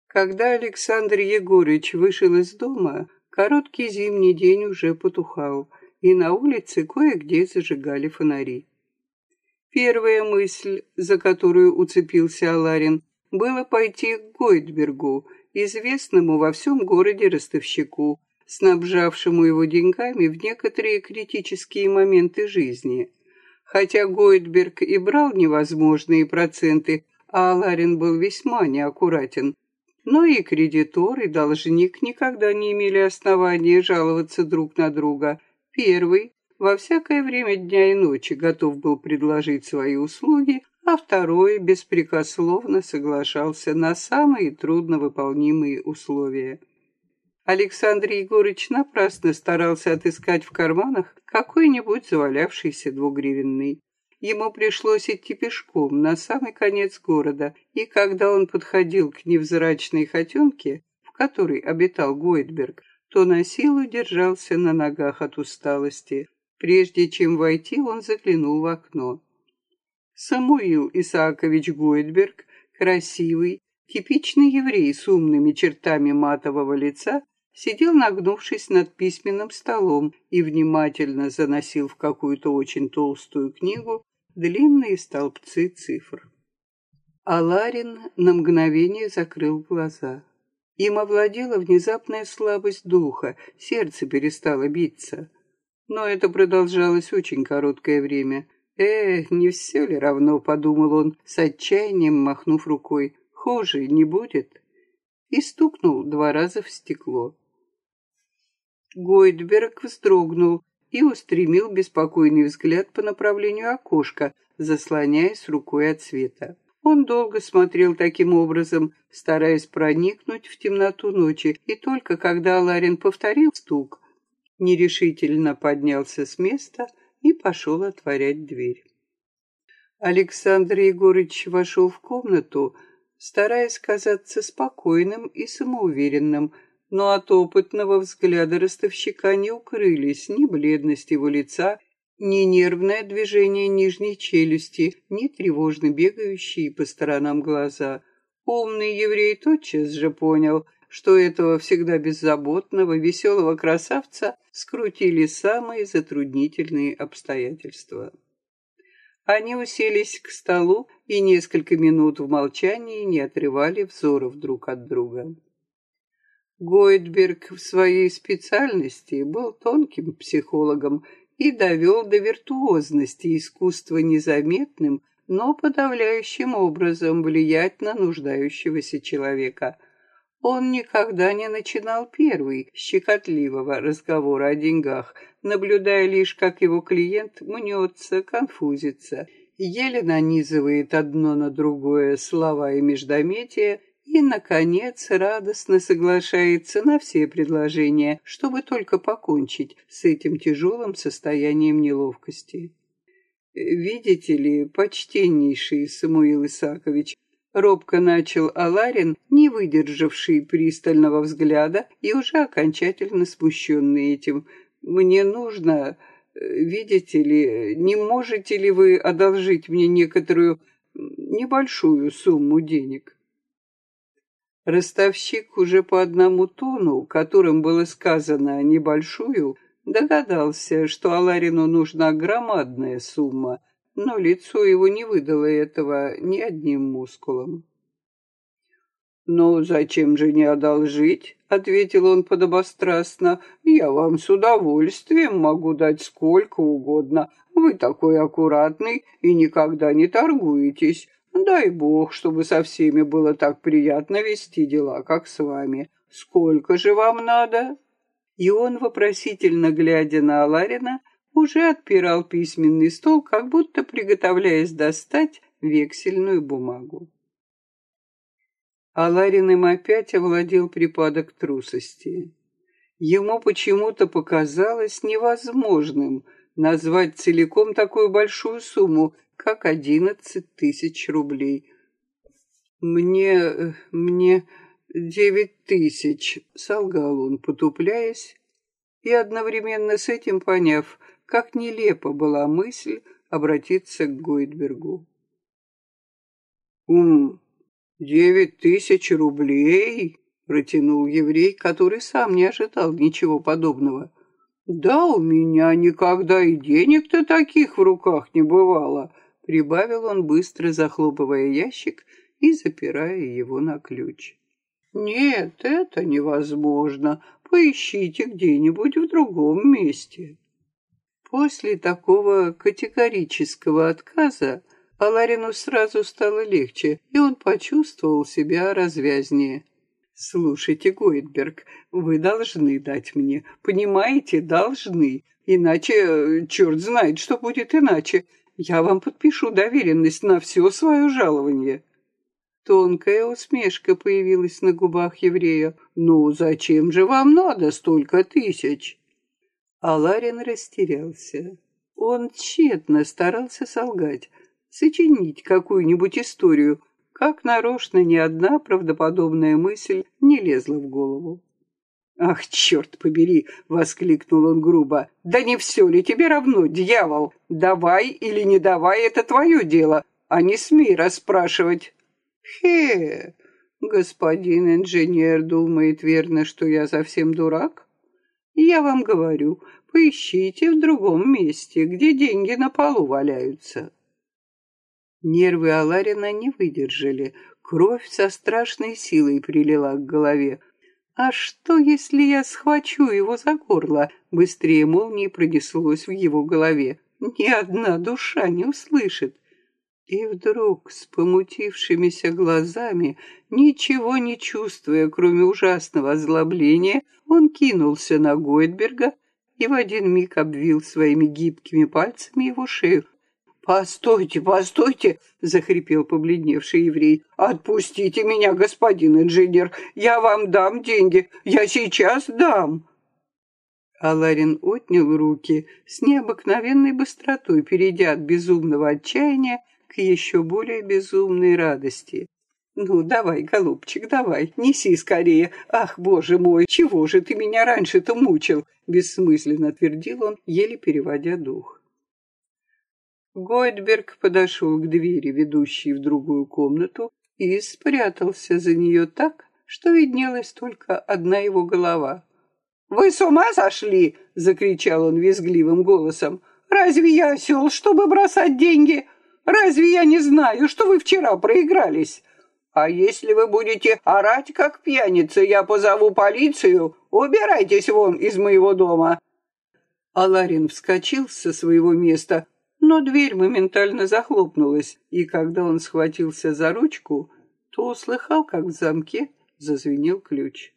Когда Александр Егорыч вышел из дома, короткий зимний день уже потухал, и на улице кое-где зажигали фонари. Первая мысль, за которую уцепился Аларин, было пойти к Гойтбергу, известному во всем городе ростовщику, снабжавшему его деньгами в некоторые критические моменты жизни. Хотя Гойтберг и брал невозможные проценты, а Аларин был весьма неаккуратен, но и кредитор, и должник никогда не имели основания жаловаться друг на друга. Первый во всякое время дня и ночи готов был предложить свои услуги, а второй беспрекословно соглашался на самые трудновыполнимые условия. Александр Егорыч напрасно старался отыскать в карманах какой-нибудь завалявшийся двугривенный. Ему пришлось идти пешком на самый конец города, и когда он подходил к невзрачной хотенке, в которой обитал Гойтберг, то на силу держался на ногах от усталости. Прежде чем войти, он заглянул в окно. Самуил Исаакович Гойтберг, красивый, типичный еврей с умными чертами матового лица, сидел, нагнувшись над письменным столом, и внимательно заносил в какую-то очень толстую книгу длинные столбцы цифр. Аларин на мгновение закрыл глаза. Им овладела внезапная слабость духа, сердце перестало биться. Но это продолжалось очень короткое время. Не все ли равно, подумал он, с отчаянием махнув рукой. Хуже не будет. И стукнул 2 раза в стекло. Гойтберг вздрогнул и устремил беспокойный взгляд по направлению окошка, заслоняясь рукой от света. Он долго смотрел таким образом, стараясь проникнуть в темноту ночи, и только когда Аларин повторил стук, нерешительно поднялся с места и пошел отворять дверь. Александр Егорыч вошел в комнату, стараясь казаться спокойным и самоуверенным, но от опытного взгляда ростовщика не укрылись ни бледность его лица, ни нервное движение нижней челюсти, ни тревожно бегающие по сторонам глаза. Умный еврей тотчас же понял, что этого всегда беззаботного, веселого красавца скрутили самые затруднительные обстоятельства. Они уселись к столу и несколько минут в молчании не отрывали взоров друг от друга. Гойтберг в своей специальности был тонким психологом и довел до виртуозности искусство незаметным, но подавляющим образом влиять на нуждающегося человека. Он никогда не начинал первый щекотливого разговора о деньгах, наблюдая лишь, как его клиент мнется, конфузится, еле нанизывает одно на другое слова и междометия, и, наконец, радостно соглашается на все предложения, чтобы только покончить с этим тяжелым состоянием неловкости. «Видите ли, почтеннейший Самуил Исаакович», робко начал Аларин, не выдержавший пристального взгляда и уже окончательно смущенный этим, «мне нужно, видите ли, не можете ли вы одолжить мне некоторую небольшую сумму денег?» Ростовщик уже по одному тону, которым было сказано «небольшую», догадался, что Аларину нужна громадная сумма, но лицо его не выдало этого ни одним мускулом. «Ну, зачем же не одолжить?» — ответил он подобострастно. «Я вам с удовольствием могу дать сколько угодно. Вы такой аккуратный и никогда не торгуетесь. Дай бог, чтобы со всеми было так приятно вести дела, как с вами. Сколько же вам надо?» И он, вопросительно глядя на Аларина, уже отпирал письменный стол, как будто приготовляясь достать вексельную бумагу. Аларин им опять овладел припадок трусости. Ему почему-то показалось невозможным назвать целиком такую большую сумму, как 11 тысяч рублей. «Мне 9 тысяч», — солгал он, потупляясь, и одновременно с этим поняв, как нелепа была мысль обратиться к Гойтбергу. 9 000 рублей?» — протянул еврей, который сам не ожидал ничего подобного. «Да у меня никогда и денег-то таких в руках не бывало», — прибавил он, быстро захлопывая ящик и запирая его на ключ. «Нет, это невозможно. Поищите где-нибудь в другом месте». После такого категорического отказа Аларину сразу стало легче, и он почувствовал себя развязнее. «Слушайте, Гойдберг, вы должны дать мне, понимаете, должны, иначе черт знает, что будет иначе. Я вам подпишу доверенность на все свое жалование». Тонкая усмешка появилась на губах еврея. «Ну, зачем же вам надо столько тысяч?» Аларин растерялся. Он тщетно старался солгать, сочинить какую-нибудь историю, как нарочно ни одна правдоподобная мысль не лезла в голову. «Ах, черт побери!» — воскликнул он грубо. «Да не все ли тебе равно, дьявол? Давай или не давай — это твое дело, а не смей расспрашивать». «Хе, господин инженер думает верно, что я совсем дурак? Я вам говорю, поищите в другом месте, где деньги на полу валяются». Нервы Аларина не выдержали, кровь со страшной силой прилила к голове. «А что, если я схвачу его за горло?» Быстрее молнии пронеслось в его голове. «Ни одна душа не услышит». И вдруг, с помутившимися глазами, ничего не чувствуя, кроме ужасного озлобления, он кинулся на Гойдберга и в один миг обвил своими гибкими пальцами его шею. «Постойте, постойте!» — захрипел побледневший еврей. «Отпустите меня, господин инженер! Я вам дам деньги! Я сейчас дам!» Аларин отнял руки с необыкновенной быстротой, перейдя от безумного отчаяния к еще более безумной радости. «Ну, давай, голубчик, давай, неси скорее. Ах, боже мой, чего же ты меня раньше-то мучил?» Бессмысленно твердил он, еле переводя дух. Гойдберг подошел к двери, ведущей в другую комнату, и спрятался за нее так, что виднелась только одна его голова. «Вы с ума сошли?» — закричал он визгливым голосом. «Разве я осел, чтобы бросать деньги? Разве я не знаю, что вы вчера проигрались? А если вы будете орать, как пьяница, я позову полицию. Убирайтесь вон из моего дома!» Аларин вскочил со своего места, но дверь моментально захлопнулась, и когда он схватился за ручку, то услыхал, как в замке зазвенел ключ.